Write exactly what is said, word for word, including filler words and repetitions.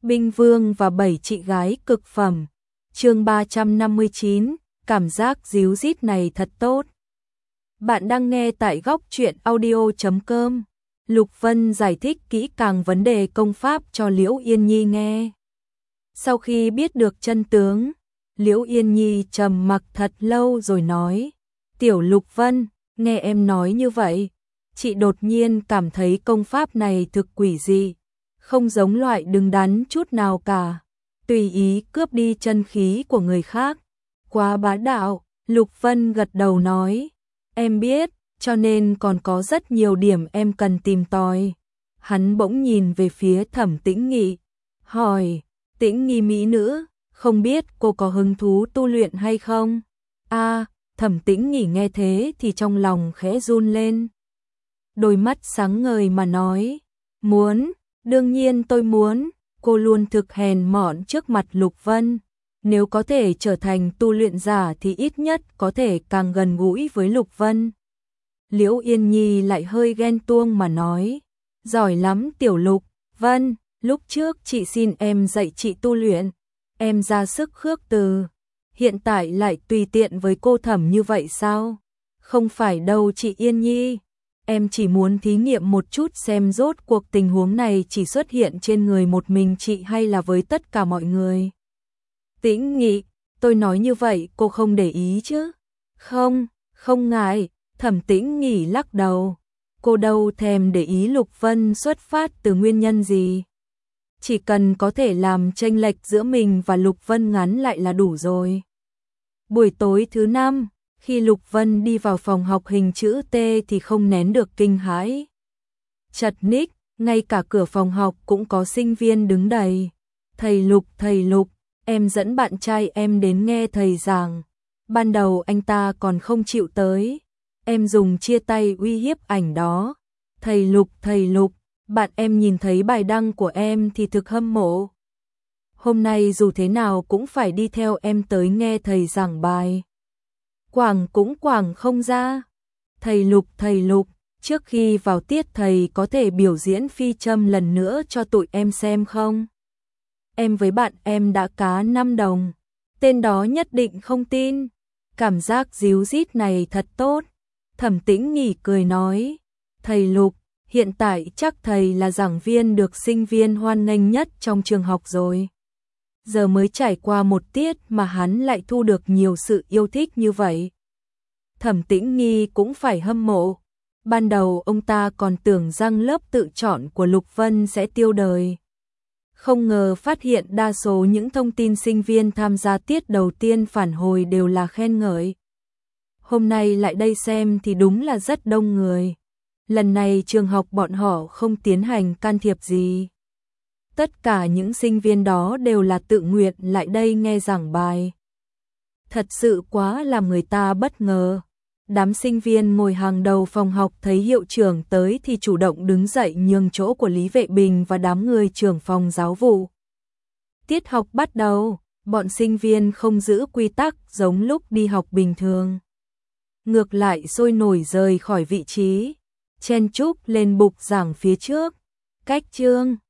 Binh Vương và bảy chị gái cực phẩm. Chương ba trăm năm mươi chín, cảm giác díu dít này thật tốt. Bạn đang nghe tại góc truyện audio chấm com. Lục Vân giải thích kỹ càng vấn đề công pháp cho Liễu Yên Nhi nghe. Sau khi biết được chân tướng, Liễu Yên Nhi trầm mặc thật lâu rồi nói: "Tiểu Lục Vân, nghe em nói như vậy, chị đột nhiên cảm thấy công pháp này thực quỷ dị, không giống loại đứng đắn chút nào cả, tùy ý cướp đi chân khí của người khác, quá bá đạo." Lục Vân gật đầu nói: "Em biết, cho nên còn có rất nhiều điểm em cần tìm tòi." Hắn bỗng nhìn về phía Thẩm Tĩnh Nghị, hỏi: "Tĩnh Nghi mỹ nữ, không biết cô có hứng thú tu luyện hay không?" A, Thẩm Tĩnh Nghị nghe thế thì trong lòng khẽ run lên. Đôi mắt sáng ngời mà nói: "Muốn, đương nhiên tôi muốn." Cô luôn thực hèn mọn trước mặt Lục Vân, nếu có thể trở thành tu luyện giả thì ít nhất có thể càng gần gũi với Lục Vân. Liễu Yên Nhi lại hơi ghen tuông mà nói: "Giỏi lắm Tiểu Lục Vân, lúc trước chị xin em dạy chị tu luyện, em ra sức khước từ, hiện tại lại tùy tiện với cô Thẩm như vậy sao? Không phải đâu chị Yên Nhi, em chỉ muốn thí nghiệm một chút xem rốt cuộc tình huống này chỉ xuất hiện trên người một mình chị hay là với tất cả mọi người." Tĩnh Nghị, tôi nói như vậy cô không để ý chứ? Không, không ngại. Thẩm Tĩnh Nghị lắc đầu, cô đâu thèm để ý Lục Vân xuất phát từ nguyên nhân gì. Chỉ cần có thể làm chênh lệch giữa mình và Lục Vân ngắn lại là đủ rồi. Buổi tối thứ năm, khi Lục Vân đi vào phòng học hình chữ T thì không nén được kinh hãi. Chật ních, ngay cả cửa phòng học cũng có sinh viên đứng đầy. "Thầy Lục, thầy Lục, em dẫn bạn trai em đến nghe thầy giảng. Ban đầu anh ta còn không chịu tới, em dùng chia tay uy hiếp ảnh đó. Thầy Lục, thầy Lục, bạn em nhìn thấy bài đăng của em thì thực hâm mộ. Hôm nay dù thế nào cũng phải đi theo em tới nghe thầy giảng bài. Quảng cũng quảng không ra. Thầy Lục, thầy Lục, trước khi vào tiết thầy có thể biểu diễn phi châm lần nữa cho tụi em xem không? Em với bạn em đã cá năm đồng, tên đó nhất định không tin." Cảm giác díu dít này thật tốt. Thẩm Tĩnh Nghị cười nói: "Thầy Lục, hiện tại chắc thầy là giảng viên được sinh viên hoan nghênh nhất trong trường học rồi. Giờ mới trải qua một tiết mà hắn lại thu được nhiều sự yêu thích như vậy." Thẩm Tĩnh Nghị cũng phải hâm mộ. Ban đầu ông ta còn tưởng rằng lớp tự chọn của Lục Vân sẽ tiêu đời. Không ngờ phát hiện đa số những thông tin sinh viên tham gia tiết đầu tiên phản hồi đều là khen ngợi. Hôm nay lại đây xem thì đúng là rất đông người. Lần này trường học bọn họ không tiến hành can thiệp gì. Tất cả những sinh viên đó đều là tự nguyện lại đây nghe giảng bài. Thật sự quá làm người ta bất ngờ. Đám sinh viên ngồi hàng đầu phòng học thấy hiệu trưởng tới thì chủ động đứng dậy nhường chỗ của Lý Vệ Bình và đám người trưởng phòng giáo vụ. Tiết học bắt đầu, bọn sinh viên không giữ quy tắc giống lúc đi học bình thường. Ngược lại sôi nổi rời khỏi vị trí, chen chúc lên bục giảng phía trước. Cách chương,